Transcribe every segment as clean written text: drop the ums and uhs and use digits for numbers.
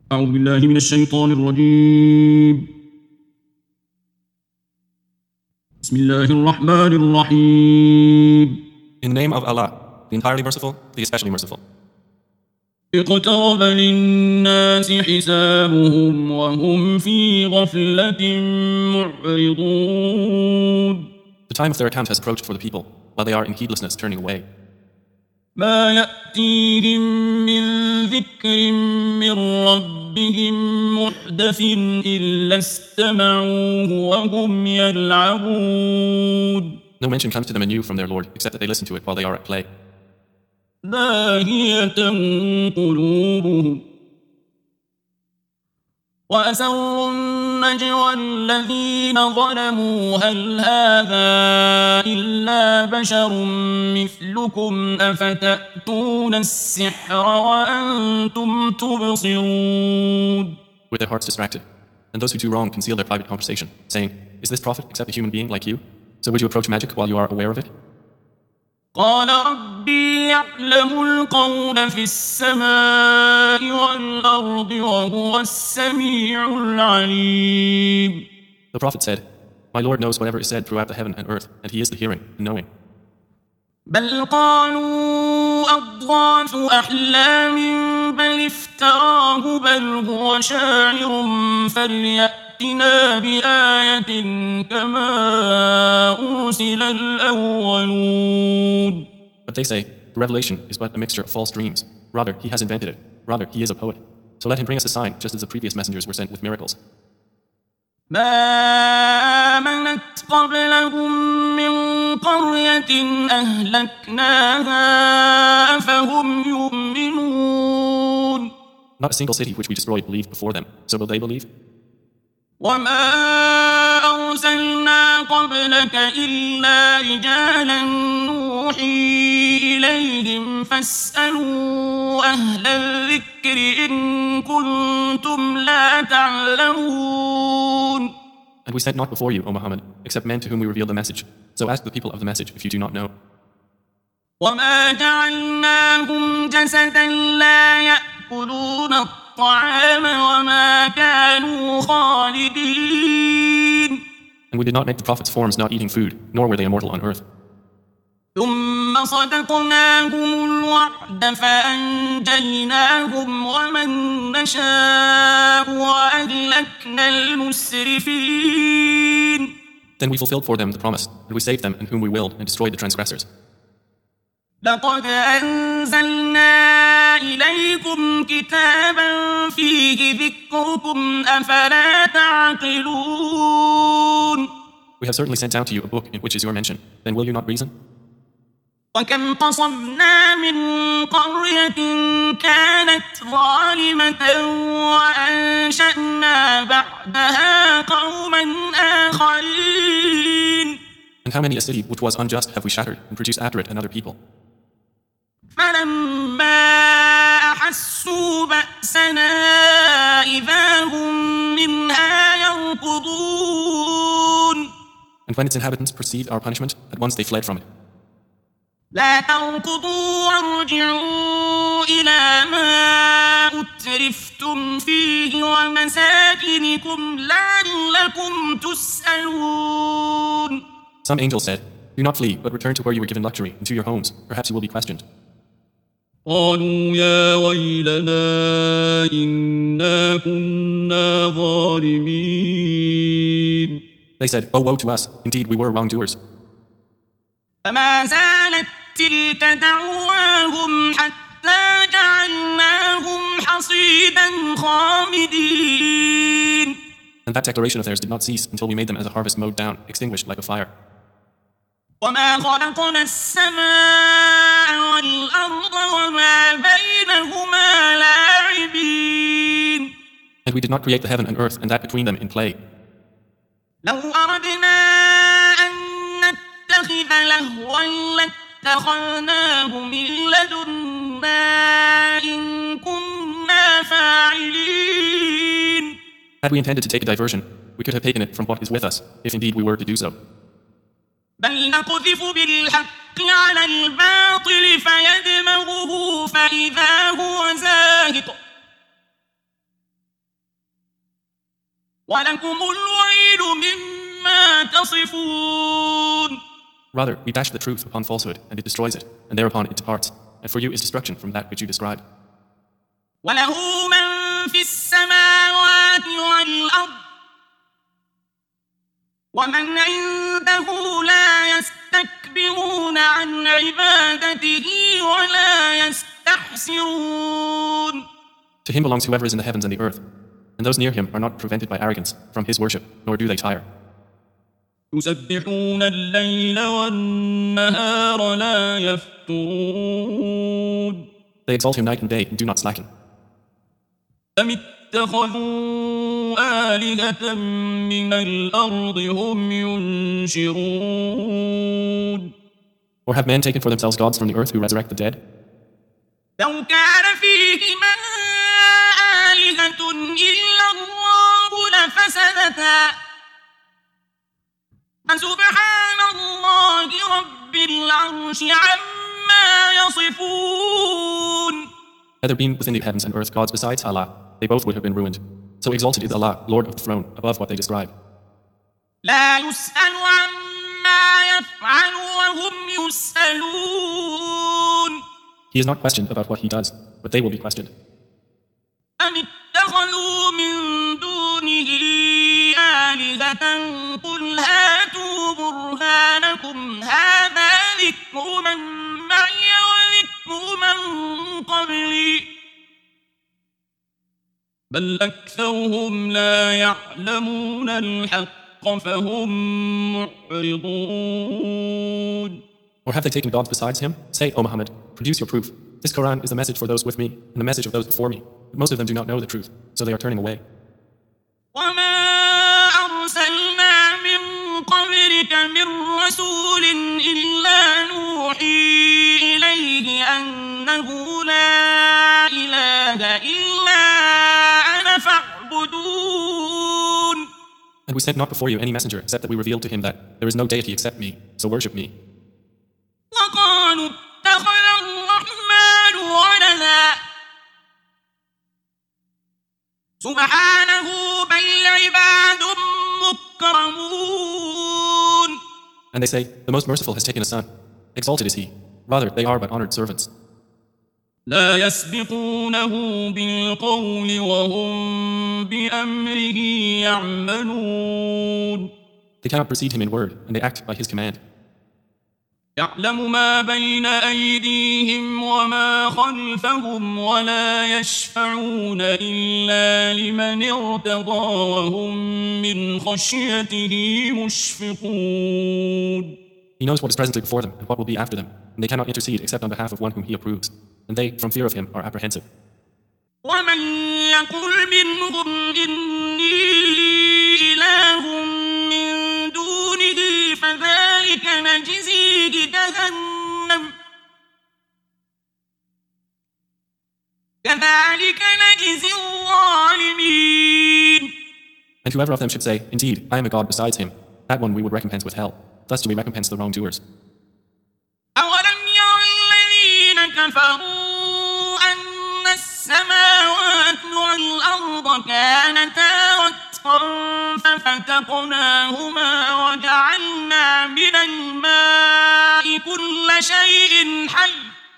أعوذ بالله من الشيطان الرجيم. بسم الله الرحمن الرحيم. In the name of Allah, the entirely merciful, the especially merciful. اقترب للناس حسابهم وهم في غفلة معرضون. The time of their account has approached for the people, while they are in heedlessness turning away. ما يأتيهم من ذكر من ربهم محدث إلا استمعوه وهم يلعبون. No mention comes to them anew from their Lord, except that they listen to it while they are at play. لاهية قلوبهم وأسروا النجوى الذين ظلموا هل هذا إلا بشر مثلكم أفتأتون السحر وأنتم تبصرون. With their hearts distracted. And those who do wrong conceal their private conversation, saying, "Is this prophet except a human being like you? So would you approach magic while you are aware of it?" قال ربي يعلم القول في السماء والأرض وهو السميع العليم. The prophet said, "My Lord knows whatever is said throughout the heaven and earth, and he is the hearing and knowing." بل قالوا أضغاث أحلام بل افتراه بل هو شاعر فليأتنا بآية كما أرسل الأولون. But they say, "The revelation is but a mixture of false dreams. Rather, he has invented it. Rather, he is a poet. So let him bring us a sign, just as the previous messengers were sent with miracles." ما آمنت قبلهم من قرية أهلكناها أفهم يؤمنون. Not a single city which we destroyed believed before them. So will they believe? وما أرسلنا قبلك إلا رجالا نوحي إليهم فاسألوا أهل الذكر إن كنتم لا تعلمون. And we sent not before you, O Muhammad, except men to whom we revealed the message. So ask the people of the message if you do not know. وما جعلناهم جسدا لا يأكلون الطعام وما كانوا خالدين. And we did not make the prophets' forms not eating food, nor were they immortal on earth. ثم صدقناهم الوعد فأنجيناهم ومن نشاء وأهلكنا المسرفين. Then we fulfilled for them the promise, and we saved them and whom we willed, and destroyed the transgressors. لقد أنزلنا إليكم كتابا فيه ذكركم أفلا تعقلون. We have certainly sent down to you a book in which is your mention. Then will you not reason? وكم قصمنا من قرية كانت ظالمة وأنشأنا بعدها قوما آخرين. And how many a city which was unjust have we shattered, and produced after it another people? فلما أحسوا بأسنا إذا هم منها يركضون. And when its inhabitants perceived our punishment, at once they fled from it. لا تركضوا وارجعوا إلى ما أترفتم فيه ومساكنكم لعلكم تسألون. Some angel said, "Do not flee, but return to where you were given luxury, and to your homes. Perhaps you will be questioned." قالوا يا ويلنا إنا كنا ظالمين. They said, "Oh, woe to us! Indeed, we were wrongdoers." فما زالت تلك دعواهم حتى جعلناهم حصيدا خامدين. And that declaration of theirs did not cease until we made them as a harvest mowed down, extinguished like a fire. وما خلقنا السماء والأرض وما بينهما لاعبين. And we did not create the heaven and earth and that between them in play. لو أردنا أن نتخذ لهوا لاتخذناه من لدنا إن كنا فاعلين. Had we intended to take a diversion, we could have taken it from what is with us, if indeed we were to do so. بل نقذف بالحق على الباطل فيدمغه فإذا هو زاهق ولكم الويل مما تصفون. Rather, we dash the truth upon falsehood, and it destroys it, and thereupon it departs. And for you is destruction from that which you describe. وله من في السماوات والأرض ومن عنده لا يستكبرون عن عبادته ولا يستحسرون. To him belongs whoever is in the heavens and the earth, and those near him are not prevented by arrogance from his worship, nor do they tire. يسبحون الليل والنهار لا يفترون. They exalt him night and day and do not slacken. أم اتخذوا آلهة من الأرض هم ينشرون. Or have men taken for themselves gods from the earth who resurrect the dead? لو كان فيهما آلهة إلا الله لفسدتا فسبحان الله رب العرش عما يصفون. Had there been within the heavens and earth gods besides Allah, they both would have been ruined. So exalted is Allah, Lord of the throne, above what they describe. لا يسأل عما يفعل وهم يسألون. He is not questioned about what he does, but they will be questioned. أم اتخذوا من دونه آلهة قل هاتوا برهانكم هذا ذكر من معي وذكر من قبلي بل أكثرهم لا يعلمون الحق فهم معرضون. Or have they taken gods besides him? Say, O Muhammad, produce your proof. This Quran is the message for those with me and the message of those before me. But most of them do not know the truth, so they are turning away. وما أرسلنا من قبلك من رسول إلا نوحي إليه أنه لا إله إلا أنا فاعبدون. And we sent not before you any messenger except that we revealed to him that there is no deity except me, so worship me. وقالوا اتخذ الرحمن ولدا سبحانه بل عباد مكرمون. And they say, the Most Merciful has taken a son. Exalted is he. Rather, they are but honored servants. لا يسبقونه بالقول وهم بأمره يعملون. They cannot precede him in word, and they act by his command. يعلم ما بين أيديهم وما خلفهم ولا يشفعون إلا لمن ارتضى وهم من خشيته مشفقون. He knows what is presently before them and what will be after them, and they cannot intercede except on behalf of one whom he approves, and they, from fear of him, are apprehensive. ومن يقل منهم إني إله من دونه فذلك نجزيه جهنم كذلك نجزي الظالمين. And whoever of them should say, indeed, I am a god besides him, that one we would recompense with hell. Thus do we recompense the wrongdoers. أولم ير الذين كفروا أن السماوات والأرض كانتا رتقا ففتقناهما وجعلنا من الماء كل شيء حي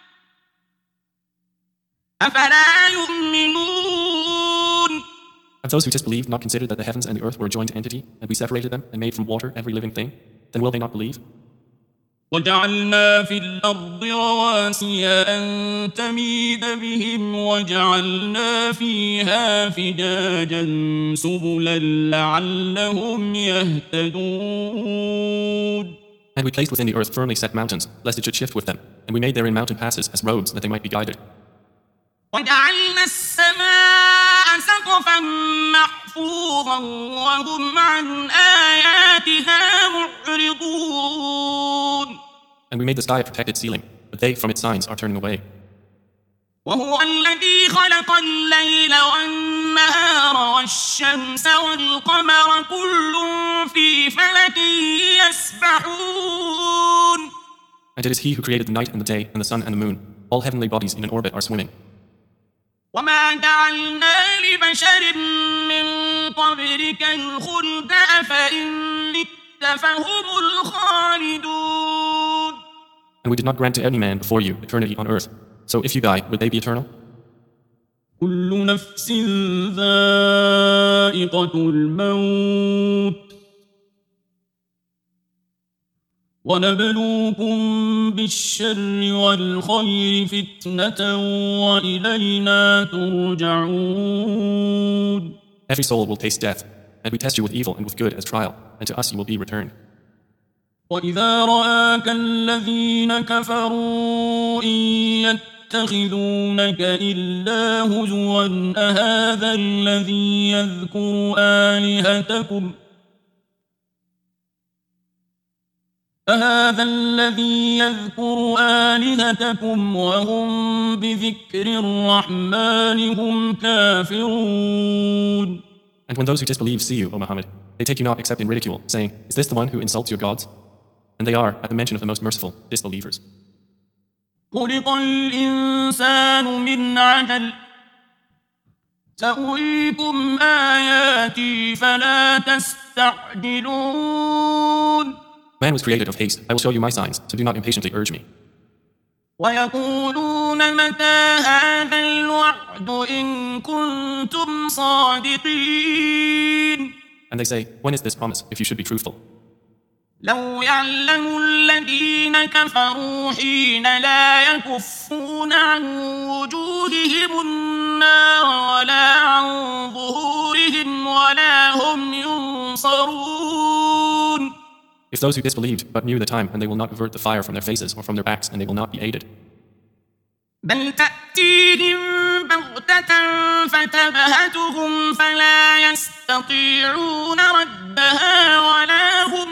أفلا يؤمنون. Have those who disbelieved not considered that the heavens and the earth were a joint entity, and we separated them and made from water every living thing? Then will they not believe? وجعلنا في الأرض رواسي أن تميد بهم وجعلنا فيها فجاجا سبلا لعلهم يهتدون. And we placed within the earth firmly set mountains, lest it should shift with them, and we made therein mountain passes as roads that they might be guided. وجعلنا السماء سقفا محفوظا وهم عن آياتها معرضون. And we made the sky a protected ceiling, but they from its signs are turning away. وهو الذي خلق الليل والنهار والشمس والقمر كل في فلك يسبحون. And it is he who created the night and the day and the sun and the moon. All heavenly bodies in an orbit are swimming. وما جعلنا لبشر من قبلك ربك الخلد أفإن مت فهم الخالدون. And we did not grant to any man before you eternity on earth. So if you die, would they be eternal? كل نفس ذائقة الموت ونبلوكم بالشر والخير فتنة وإلينا ترجعون. Every soul will taste death, and we test you with evil and with good as trial, and to us you will be returned. وإذا رآك الذين كفروا إن يتخذونك إلا هزوا أهذا الذي يذكر آلهتكم وهم بذكر الرحمن هم كافرون. And when those who disbelieve see you, O Muhammad, they take you not except in ridicule, saying, Is this the one who insults your gods? And they are, at the mention of the most merciful, disbelievers. خلق الإنسان من عجل سأريكم آياتي فلا تستعجلون. Man was created of haste. I will show you my signs, so do not impatiently urge me. ويقولون متى هذا الوعد إن كنتم صادقين. And they say, When is this promise, if you should be truthful? لو يعلم الذين كفروا حين لا يكفون عن وجوههم النار ولا عن ظهورهم ولا هم ينصرون. If those who disbelieved but knew the time, and they will not avert the fire from their faces or from their backs, and they will not be aided. بل تأتيهم بغتة فتبهتهم فلا يستطيعون ردها ولا هم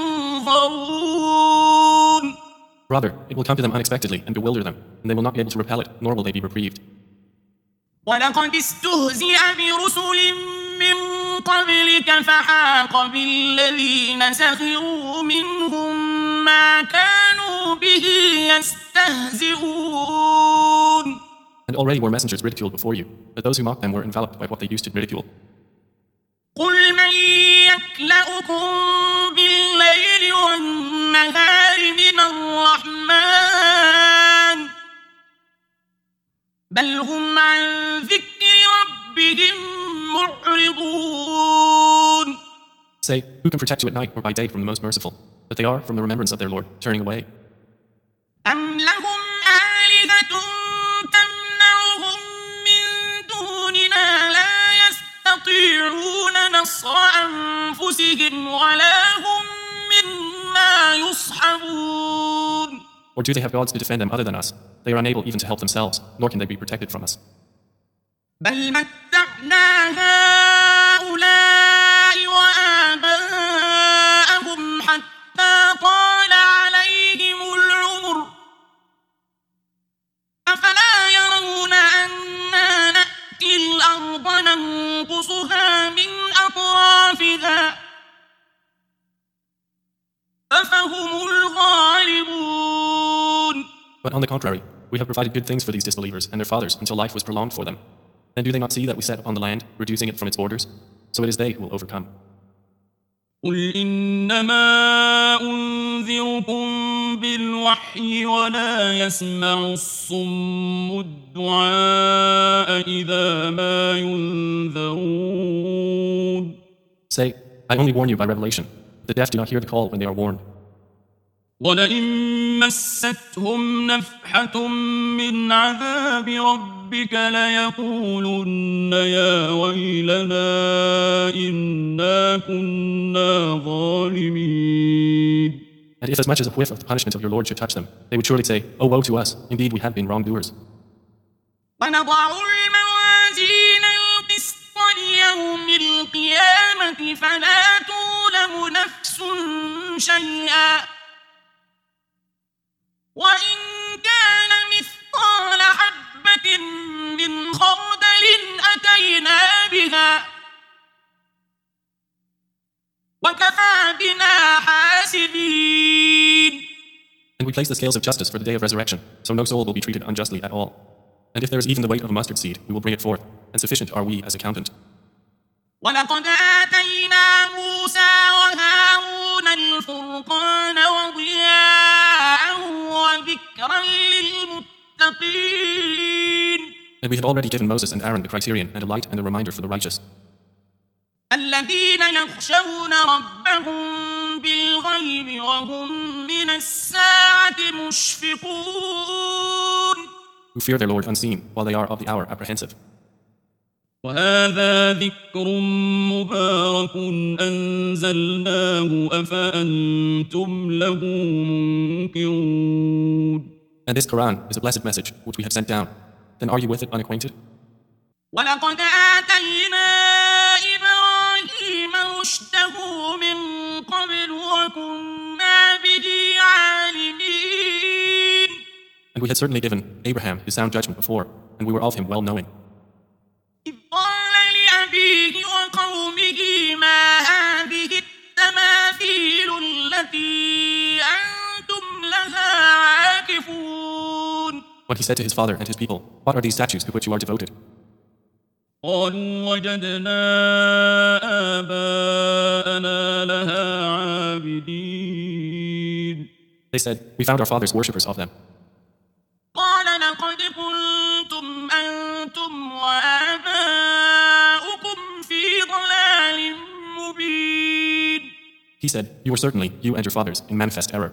ينظرون. Rather, it will come to them unexpectedly and bewilder them, and they will not be able to repel it, nor will they be reprieved. ولقد استهزئ برسل من قبلك فحاق بالذين سخروا منهم ما كانوا به يستهزئون. And already were messengers ridiculed before you, but those who mocked them were enveloped by what they used to ridicule. قل من يكلؤكم بالليل والنهار من الرحمن بل هم عن ذكر ربهم معرضون. Say, who can protect you at night or by day from the most merciful? But they are, from the remembrance of their Lord, turning away. أم لهم آلهة تمنعهم من دوننا لا يستطيعون نصر أنفسهم ولا هم منا يصحبون. Or do they have gods to defend them other than us? They are unable even to help themselves, nor can they be protected from us. بل متعنا هؤلاء وآباءهم حتى طال عليهم العمر أفلا يرون أنا نأتي الأرض ننقصها من أطرافها أفهم الغالبون. But on the contrary, we have provided good things for these disbelievers and their fathers until life was prolonged for them. And do they not see that we set upon the land, reducing it from its borders? So it is they who will overcome. قل إنما أنذركم بالوحي ولا يسمع الصم الدعاء إذا ما ينذرون. Say, I only warn you by revelation. The deaf do not hear the call when they are warned. ولئن مستهم نفحة من عذاب ربك ليقولن يا ويلنا إنا كنا ظالمين. And if as much as a whiff of the punishment of your Lord should touch them, they would surely say, Oh, woe to us! Indeed, we have been wrongdoers. ونضع الموازين القسط ليوم القيامة فلا تظلم نفس شيئا وإن كان مثقال حبة من خردل أتينا بها وكفى بنا حاسبين. And we place the scales of justice for the day of resurrection, so no soul will be treated unjustly at all. And if there is even the weight of a mustard seed, we will bring it forth, and sufficient are we as accountant. ولقد آتينا موسى وهارون الفرقان وضياء وذكرا للمتقين. And we have already given Moses and Aaron the criterion and a light and a reminder for the righteous. الذين يخشون ربهم بالغيب وهم من الساعة مشفقون. Who fear their Lord unseen, while they are of the hour apprehensive. وهذا ذكر مبارك أنزلناه أفأنتم له منكرون. And this Quran is a blessed message which we have sent down. Then are you with it unacquainted? ولقد آتينا إبراهيم رشده من قبل وكنا به عالمين. And we had certainly given Abraham his sound judgment before, and we were of him well knowing. إذ قال لأبيه وقومه ما هذه التماثيل التي أنتم لها عاكفون. When he said to his father and his people, what are these statues to which you are devoted? قالوا وجدنا آباءنا لها عابدين. They said, we found our fathers worshippers of them. قال لقد كنتم أنتم وآباؤكم في ضلال مبين. He said, you were certainly, you and your fathers, in manifest error.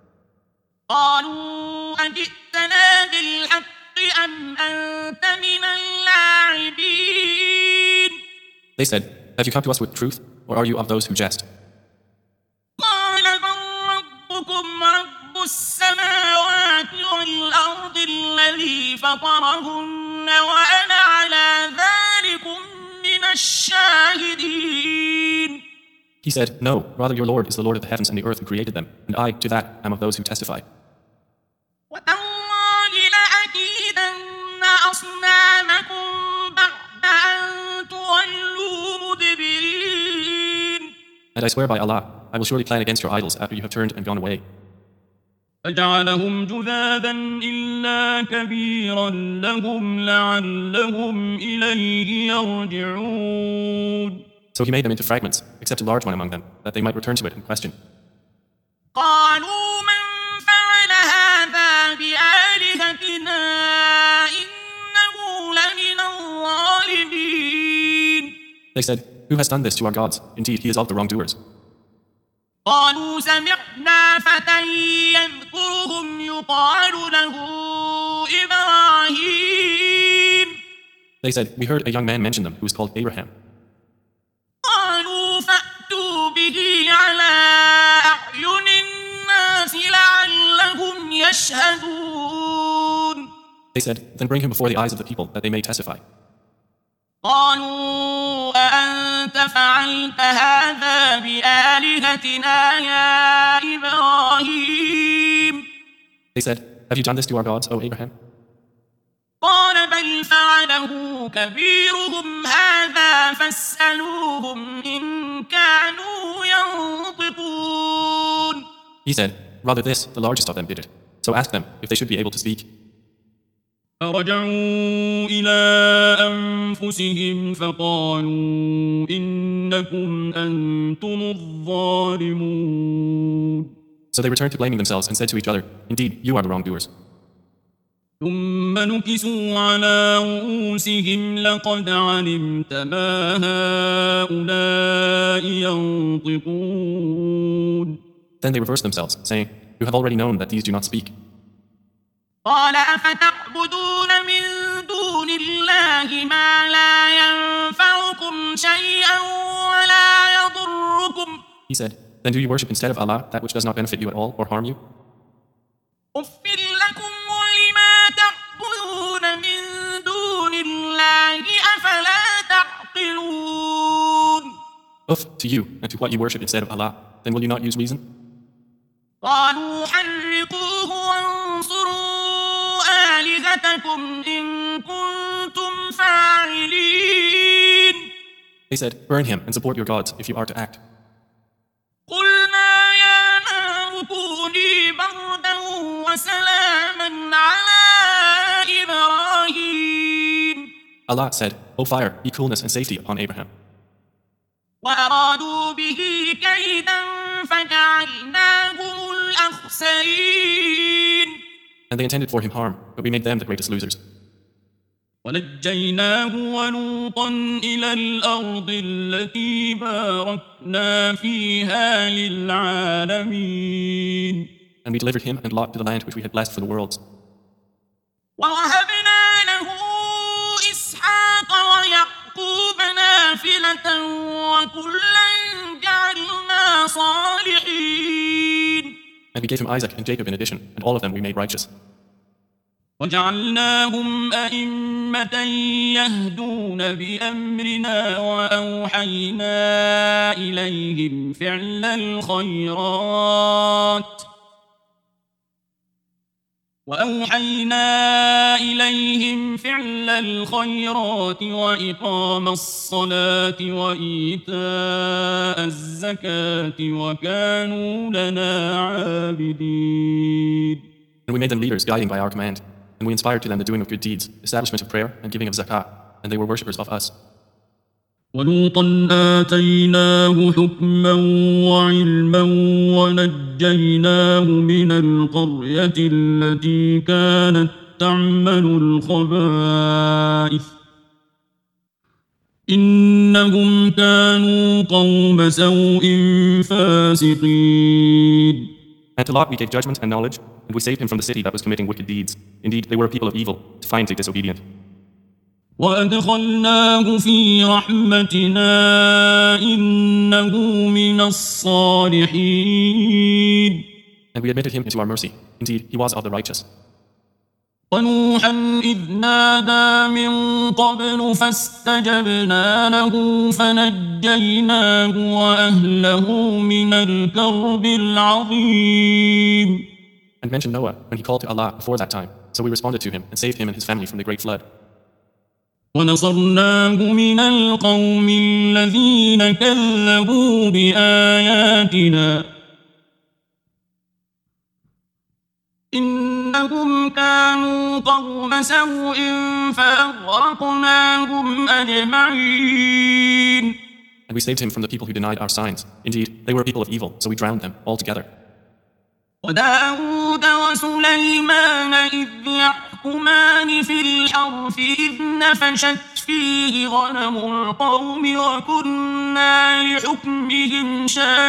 قالوا أجئتنا بالحق أم أنت من اللاعبين. They said, have you come to us with truth, or are you of those who jest? قال بل ربكم رب السماوات والأرض الذي فطرهن وأنا على ذلكم من الشاهدين. He said, no, rather your Lord is the Lord of the heavens and the earth who created them, and I, to that, am of those who testify. وتالله لأكيدن أصنامكم بعد أن تولوا مدبرين. And I swear by Allah, I will surely plan against your idols after you have turned and gone away. فجعلهم جذاذا إلا كبيرا لهم لعلهم إليه يرجعون. So he made them into fragments, except a large one among them, that they might return to it and question. قالوا من فعل هذا بآلهتنا إنه لمن الظالمين. They said, who has done this to our gods? Indeed, he is of the wrongdoers. قالوا سمعنا فتى يذكرهم يقال له إبراهيم. They said, we heard a young man mention them, who is called Abraham. قالوا فأتوا به على أعين الناس لعلهم يشهدون. They said, then bring him before the eyes of the people, that they may testify. قالوا أأنت فعلت هذا بآلهتنا يا إبراهيم. They said, have you done this to our gods, O Abraham? قال بل فعله كبيرهم هذا فاسألوهم إن كانوا ينطقون. He said, rather this, the largest of them did it. So ask them if they should be able to speak. فرجعوا إلى أنفسهم فقالوا إنكم أنتم الظالمون. So they returned to blaming themselves and said to each other, indeed, you are the wrongdoers. ثم نكسوا على رؤوسهم لقد علمت ما هؤلاء ينطقون. Then they reversed themselves, saying, you have already known that these do not speak. قال أفتعبدون من دون الله ما لا ينفعكم شيئا ولا يضركم. He said, then do you worship instead of Allah that which does not benefit you at all or harm you? أُفٍّ لكم ولما تعبدون من دون الله أفلا تعقلون. Uff to you and to what you worship instead of Allah, then will you not use reason? قالوا حرقوه وانصروا آلهتكم إن كنتم فاعلين. They said, burn him and support your gods if you are to act. قلنا يا نار كوني بردا وسلاما على إبراهيم. Allah said, O fire, be coolness and safety upon Abraham. وأرادوا به كيدا فجعلناهم الأخسرين. And they intended for him harm, but we made them the greatest losers. ونجيناه ولوطا إلى الأرض التي باركنا فيها للعالمين. And we delivered him and Lot to the land which we had blessed for the worlds. ووهبنا له إسحاق ويعقوب نافلة وكلا جعلنا صالحين. And we gave him Isaac and Jacob in addition, and all of them we made righteous. وجعلناهم أئمة يهدون بأمرنا وأوحينا إليهم فعل الخيرات وإقام الصلاة وإيتاء الزكاة وكانوا لنا عابدين. And we made them leaders, guiding by our command. And we inspired to them the doing of good deeds, establishment of prayer, and giving of zakah, and they were worshippers of us. ولوطا آتيناه حكما وعلما ونجيناه من القرية التي كانت تعمل الخبائث إنهم كانوا قوم سوء فاسقين. And to Lot we gave judgment and knowledge, and we saved him from the city that was committing wicked deeds. Indeed, they were a people of evil, defiantly disobedient. وأدخلناه في رحمتنا إنه من الصالحين. And we admitted him into our mercy. Indeed, he was of the righteous. ونوحا إذ نادى من قبل فاستجبنا له فنجيناه وأهله من الكرب العظيم. And mention Noah when he called to Allah before that time. So we responded to him and saved him and his family from the great flood. ونصرناه من القوم الذين كذبوا بآياتنا إنهم كانوا قوم سوء فأغرقناهم أجمعين. And we saved him from the people who denied our signs. Indeed, they were a people of evil, so we drowned them altogether. وداود وسليمان إذ يحكمان في الحرث إذ نفشت فيه غنم القوم وكنا لحكمهم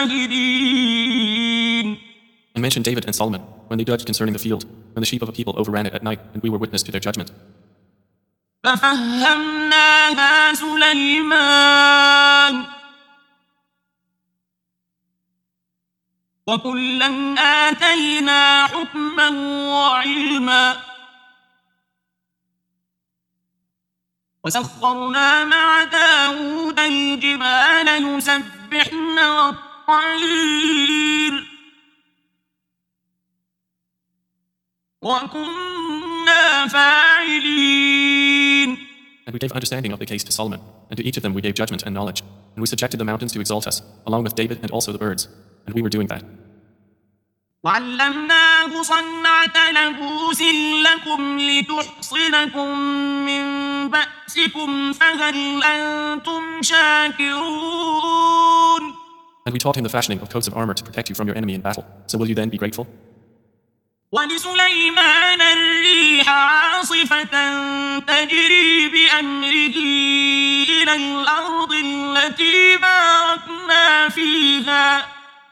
شاهدين. And mention David and Solomon when they judged concerning the field, when the sheep of a people overran it at night, and we were witness to their judgment. ففهمناها سليمان وكلا آتينا حكما وعلما وسخرنا مع داود الجبال يسبحن والطير وكنا فاعلين. And we gave understanding of the case to Solomon, and to each of them we gave judgment and knowledge. And we subjected the mountains to exalt us, along with David and also the birds. And we were doing that. وعلمناه صنعة لبوس لكم لتحصنكم من بأسكم فهل أنتم شاكرون. And we taught him the fashioning of coats of armor to protect you from your enemy in battle. So will you then be grateful? ولسليمان الريح عاصفة تجري بأمره إلى الأرض التي باركنا فيها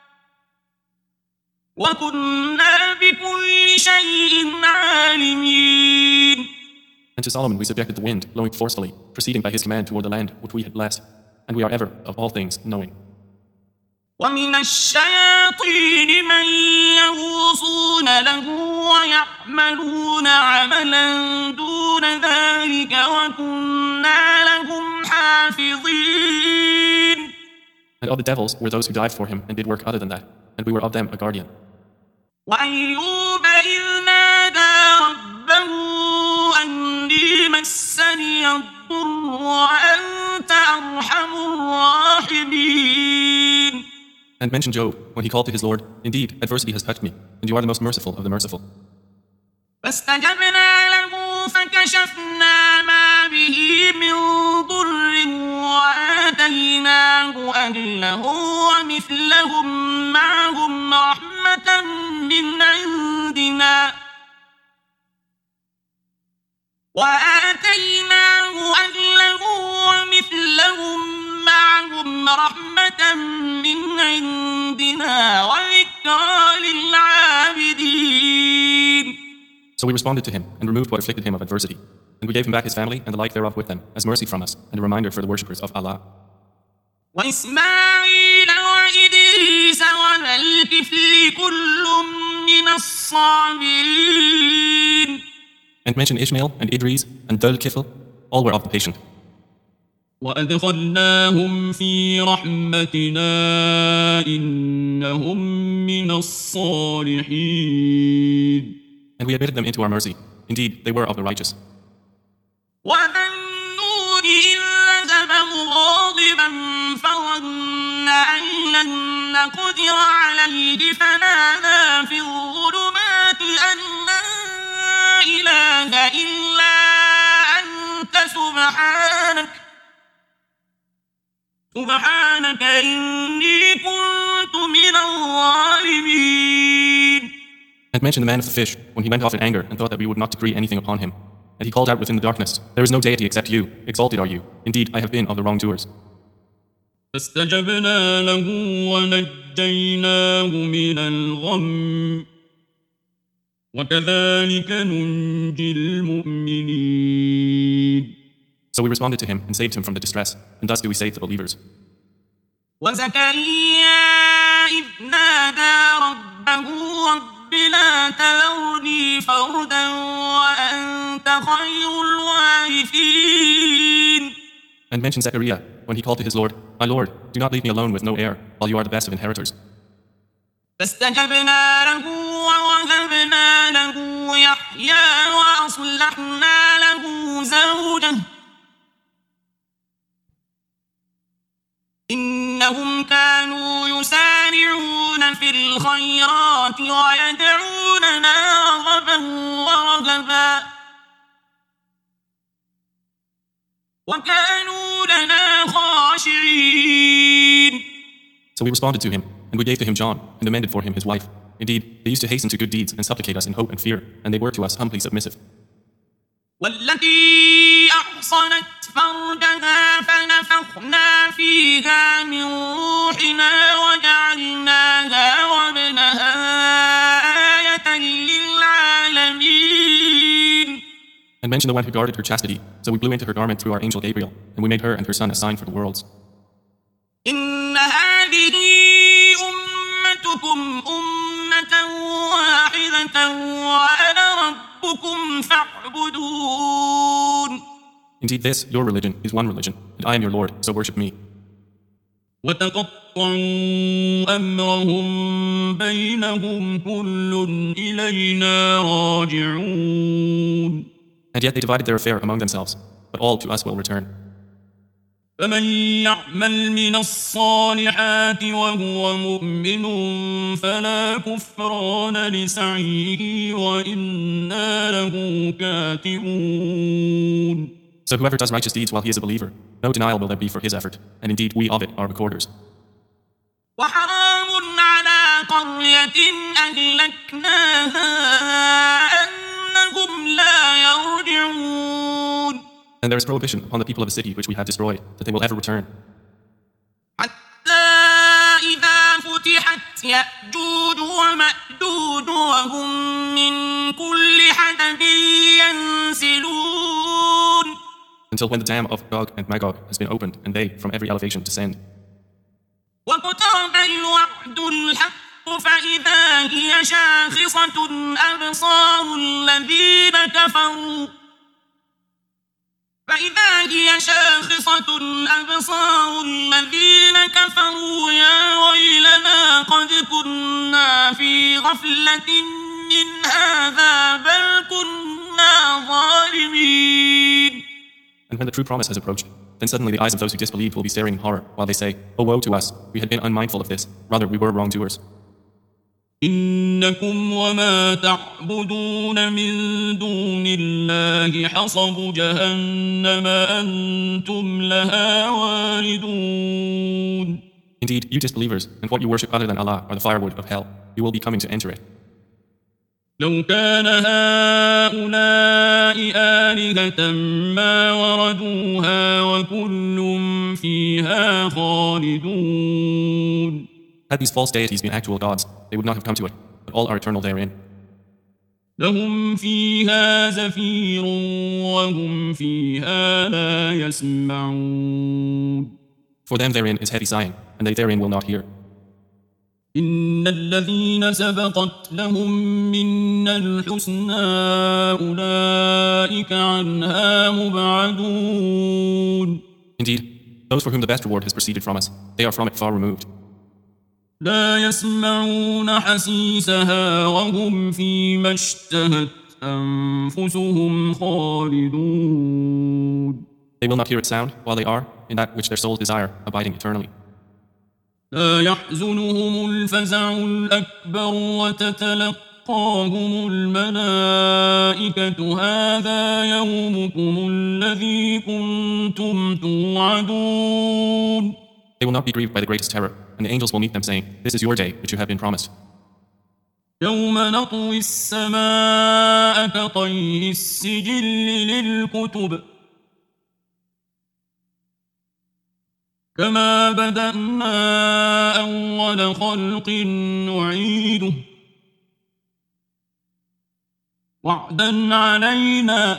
وكنا بكل شيء عالمين. And to Solomon we subjected the wind, blowing forcefully, proceeding by his command toward the land which we had blessed. And we are ever, of all things, knowing. ومن الشياطين من يغوصون له ويعملون عملا دون ذلك وكنا لهم حافظين. And of the devils were those who dived for him and did work other than that, and we were of them a guardian. وأيوب إذ نادى ربه أني مسني الضر وأنت أرحم الراحمين. And mention Job when he called to his Lord, indeed, adversity has touched me, and you are the most merciful of the merciful. فاستجبنا له فكشفنا ما به من ضر وآتيناه أجره له ومثلهم معهم رحمة من عندنا وآتيناه أهله ومثلهم معهم رحمة من عندنا وذكرى للعابدين. So we responded to him and removed what afflicted him of adversity. And we gave him back his family and the like thereof with them, as mercy from us, and a reminder for the worshippers of Allah. وإسماعيل وإدريس وذا الكفل كل من الصابرين. And mention Ishmael and Idris and Dhul Kifl, all were of the patient. وأدخلناهم في رحمتنا إنهم من الصالحين. And we admitted them into our mercy. Indeed, they were of the righteous. وذا النور إذ ذهب مغاضبا فظن أن لن نقدر عليه فنادى في الظلمات أن لا إله إلا أنت سبحانك إني كنت من الظالمين. And mention the man of the fish, when he went off in anger and thought that we would not decree anything upon him. And he called out within the darkness, There is no deity except you, exalted are you. Indeed, I have been of the wrongdoers. فاستجبنا له ونجيناه من الغم وكذلك ننجي المؤمنين. So we responded to him and saved him from the distress, and thus do we save the believers. وزكريا إذ نادى ربه رب لا تذرني فردا وأنت خير الوارثين. And mention Zechariah when he called to his Lord, My Lord, do not leave me alone with no heir, while you are the best of inheritors. فاستجبنا له ووهبنا له يحيى وأصلحنا له زوجه إنهم كانوا يسارعون في الخيرات ويدعوننا رغبا ورهبا وكانوا لنا خاشعين. So we responded to him, and we gave to him John, and amended for him his wife. Indeed, they used to hasten to good deeds and supplicate us in hope and fear, and they were to us humbly submissive. والتي أحصنت فرجها فنفخنا فيها من روحنا وجعلناها وابنها آية للعالمين. And mention the one who guarded her chastity, so we blew into her garment through our angel Gabriel, and we made her and her son a sign for the worlds. إن هذه أمتكم أمة واحدة وأنا ربكم فاعبدون. Indeed, this, your religion, is one religion, and I am your Lord, so worship me. وتقطعوا أمرهم بينهم كل إلينا راجعون. And yet they divided their affair among themselves, but all to us will return. فمن يعمل من الصالحات وهو مؤمن فلا كفران لسعيه وإنا له كاتبون. So whoever does righteous deeds while he is a believer, no denial will there be for his effort, and indeed we of it are recorders. وحرام على قرية أهلكناها أنهم لا يرجعون. And there is prohibition upon the people of a city which we have destroyed, that they will ever return. حتى إذا فتحت يأجوج ومأجوج وهم من كل حدب ينسلون. Until when the dam of Gog and Magog has been opened, and they from every elevation descend. واقترب الوعد الحق فإذا هي شاخصة أبصار الذين كفروا يا ويلنا قد كنا في غفلة من هذا بل كنا ظالمين. And when the true promise has approached, then suddenly the eyes of those who disbelieved will be staring in horror, while they say, Oh woe to us, we had been unmindful of this, rather we were wrongdoers. إنكم وما تعبدون من دون الله حصب جهنم أنتم لها واردون. Indeed, you disbelievers, and what you worship other than Allah are the firewood of hell. You will be coming to enter it. لو كان هؤلاء آلهة ما وردوها وكل فيها خالدون. Had these false deities been actual gods, they would not have come to it, but all are eternal therein. لهم فيها زفير وهم فيها لا يسمعون. For them therein is heavy sighing, and they therein will not hear. إن الذين سبقت لهم منا الحسنى أولئك عنها مبعدون. Indeed, those for whom the best reward has proceeded from us, they are from it far removed. لا يسمعون حسيسها وهم فيما اشتهت أنفسهم خالدون. They will not hear its sound while they are, in that which their souls desire, abiding eternally. لا يحزنهم الفزع الأكبر وتتلقاهم الملائكة هذا يومكم الذي كنتم توعدون. They will not be grieved by the greatest terror, and the angels will meet them saying, "This is your day which you have been promised." يوم نطوي السماء كطي السجل للكتب كما بدأنا أول خلق نعيده وعدا علينا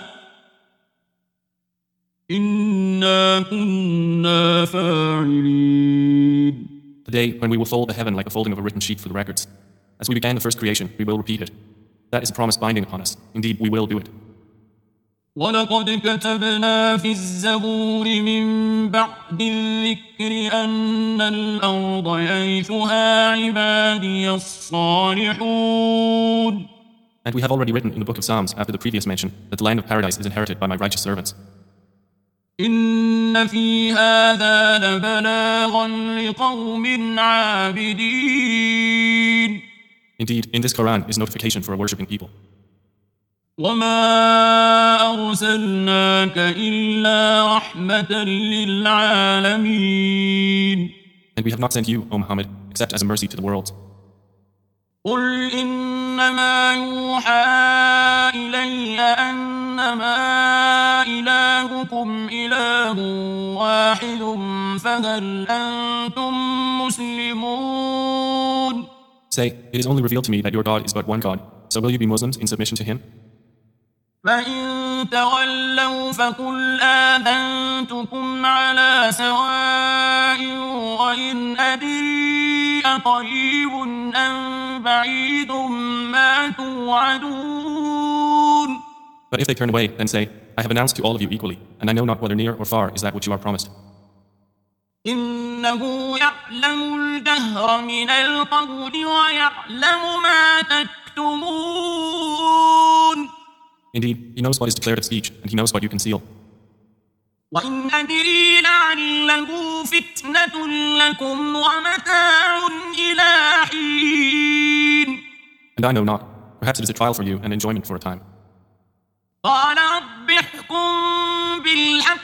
إنا كنا فاعلين. The day when we will fold the heaven like a folding of a written sheet for the records. As we began the first creation, we will repeat it. That is a promise binding upon us. Indeed, we will do it. ولقد كتبنا في الزبور من بعد الذكر أن الأرض يرثها عبادي الصالحون. And we have already written in the book of Psalms after the previous mention that the land of paradise is inherited by my righteous servants. إن في هذا لبلاغا لقوم عابدين. Indeed, in this Quran is notification for a worshipping people. وما أرسلناك إلا رحمة للعالمين. And we have not sent you, O Muhammad, except as a mercy to the worlds. قل إنما يوحى إلي أنما إلهكم إله واحد فهل أنتم مسلمون. Say, it is only revealed to me that your God is but one God. So will you be Muslims in submission to him? فإن تولوا فقل آذنتكم على سواء وإن أدري أقريب أم بعيد ما توعدون. But if they turn away, then say, I have announced to all of you equally, and I know not whether near or far is that which you are promised. إنه يعلم الجهر من القول ويعلم ما تكتمون. Indeed, he knows what is declared of speech, and he knows what you conceal. وإن أدري لعله فتنة لكم ومتاع إلى حين. And I know not. Perhaps it is a trial for you and enjoyment for a time. قال رب احكم بالحق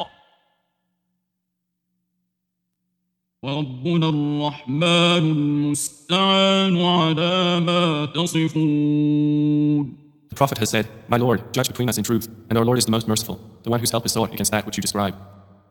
وربنا الرحمن المستعان على ما تصفون. The Prophet has said, My Lord, judge between us in truth, and our Lord is the most merciful, the one whose help is sought against that which you describe.